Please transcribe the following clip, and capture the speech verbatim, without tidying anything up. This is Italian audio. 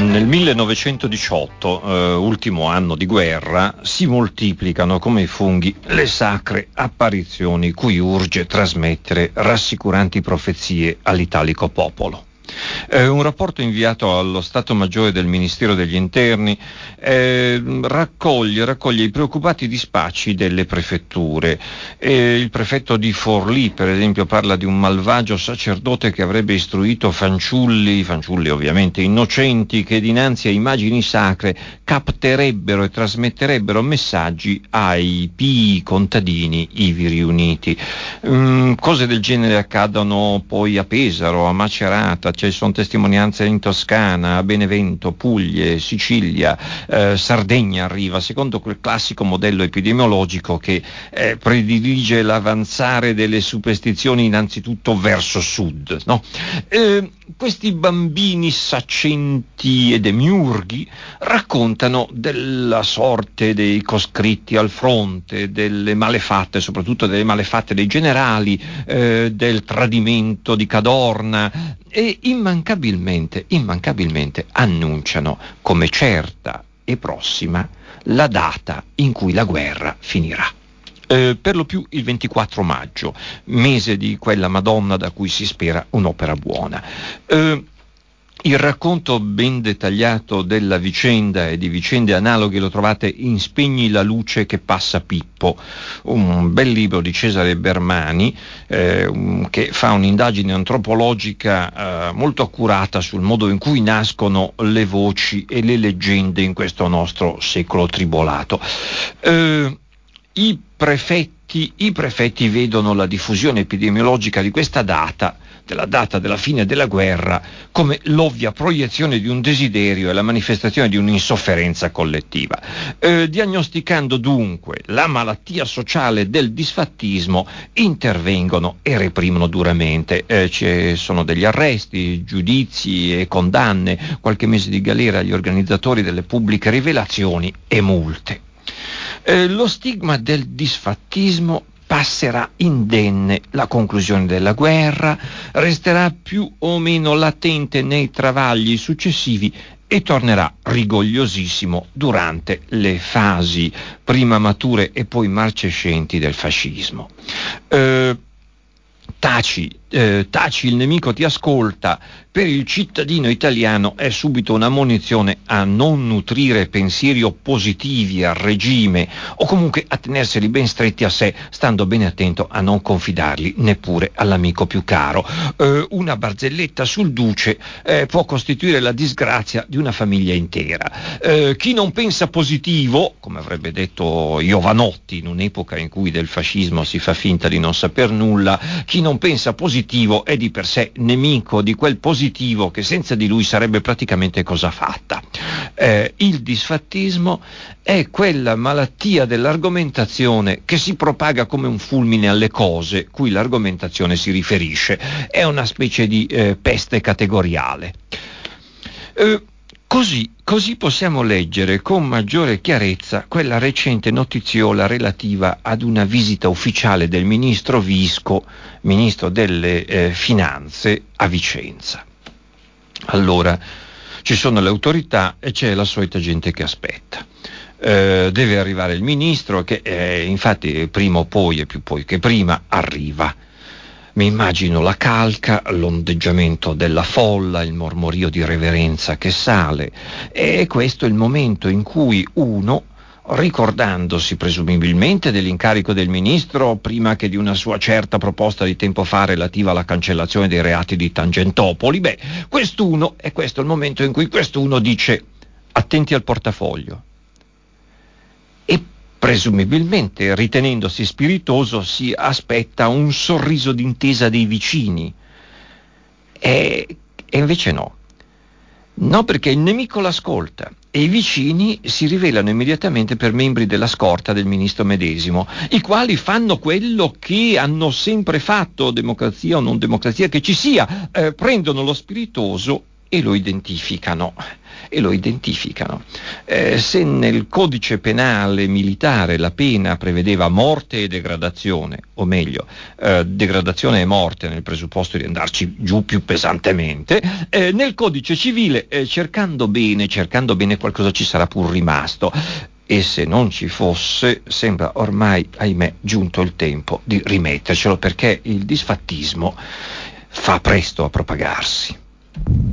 Nel millenovecentodiciotto, eh, ultimo anno di guerra, si moltiplicano come i funghi le sacre apparizioni cui urge trasmettere rassicuranti profezie all'italico popolo. Eh, un rapporto inviato allo Stato Maggiore del Ministero degli Interni eh, raccoglie, raccoglie i preoccupati dispacci delle prefetture. Eh, il prefetto di Forlì, per esempio, parla di un malvagio sacerdote che avrebbe istruito fanciulli, fanciulli ovviamente innocenti, che dinanzi a immagini sacre capterebbero e trasmetterebbero messaggi ai pii contadini ivi riuniti. Mm, cose del genere accadono poi a Pesaro, a Macerata. Ci sono testimonianze in Toscana, a Benevento, Puglie, Sicilia, eh, Sardegna arriva, secondo quel classico modello epidemiologico che eh, predilige l'avanzare delle superstizioni innanzitutto verso sud, no? Eh, questi bambini saccenti e demiurghi raccontano della sorte dei coscritti al fronte, delle malefatte, soprattutto delle malefatte dei generali, eh, del tradimento di Cadorna, e immancabilmente, immancabilmente annunciano come certa e prossima la data in cui la guerra finirà. Eh, per lo più il ventiquattro maggio, mese di quella Madonna da cui si spera un'opera buona. Eh, Il racconto ben dettagliato della vicenda e di vicende analoghe lo trovate in Spegni la luce che passa Pippo, un bel libro di Cesare Bermani eh, che fa un'indagine antropologica eh, molto accurata sul modo in cui nascono le voci e le leggende in questo nostro secolo tribolato. Eh, i prefetti, I prefetti vedono la diffusione epidemiologica di questa data, della data della fine della guerra, come l'ovvia proiezione di un desiderio e la manifestazione di un'insofferenza collettiva. Eh, diagnosticando dunque la malattia sociale del disfattismo, intervengono e reprimono duramente. Eh, ci sono degli arresti, giudizi e condanne, qualche mese di galera agli organizzatori delle pubbliche rivelazioni e multe. Eh, lo stigma del disfattismo passerà indenne la conclusione della guerra, resterà più o meno latente nei travagli successivi e tornerà rigogliosissimo durante le fasi prima mature e poi marcescenti del fascismo. Eh, Taci, eh, taci, il nemico ti ascolta, per il cittadino italiano è subito un'ammonizione a non nutrire pensieri oppositivi al regime o comunque a tenerseli ben stretti a sé, stando bene attento a non confidarli neppure all'amico più caro. Eh, una barzelletta sul duce eh, può costituire la disgrazia di una famiglia intera. Eh, chi non pensa positivo, come avrebbe detto Jovanotti in un'epoca in cui del fascismo si fa finta di non saper nulla, chi non pensa positivo è di per sé nemico di quel positivo che senza di lui sarebbe praticamente cosa fatta. Eh, il disfattismo è quella malattia dell'argomentazione che si propaga come un fulmine alle cose cui l'argomentazione si riferisce. È una specie di eh, peste categoriale. Eh, Così, così possiamo leggere con maggiore chiarezza quella recente notiziola relativa ad una visita ufficiale del ministro Visco, ministro delle eh, Finanze, a Vicenza. Allora, ci sono le autorità e c'è la solita gente che aspetta. Eh, deve arrivare il ministro che eh, infatti prima o poi, e più poi che prima, arriva. Mi immagino la calca, l'ondeggiamento della folla, il mormorio di reverenza che sale, e questo è il momento in cui uno, ricordandosi presumibilmente dell'incarico del ministro prima che di una sua certa proposta di tempo fa relativa alla cancellazione dei reati di Tangentopoli, beh, quest'uno, e questo è il momento in cui quest'uno dice: attenti al portafoglio. E presumibilmente, ritenendosi spiritoso, si aspetta un sorriso d'intesa dei vicini. E, e invece no. No, perché il nemico l'ascolta e i vicini si rivelano immediatamente per membri della scorta del ministro medesimo, i quali fanno quello che hanno sempre fatto, democrazia o non democrazia che ci sia, eh, prendono lo spiritoso e lo identificano. E lo identificano. Eh, se nel codice penale militare la pena prevedeva morte e degradazione, o meglio, eh, degradazione e morte nel presupposto di andarci giù più pesantemente, eh, nel codice civile, eh, cercando bene, cercando bene qualcosa ci sarà pur rimasto. E se non ci fosse, sembra ormai, ahimè, giunto il tempo di rimettercelo, perché il disfattismo fa presto a propagarsi.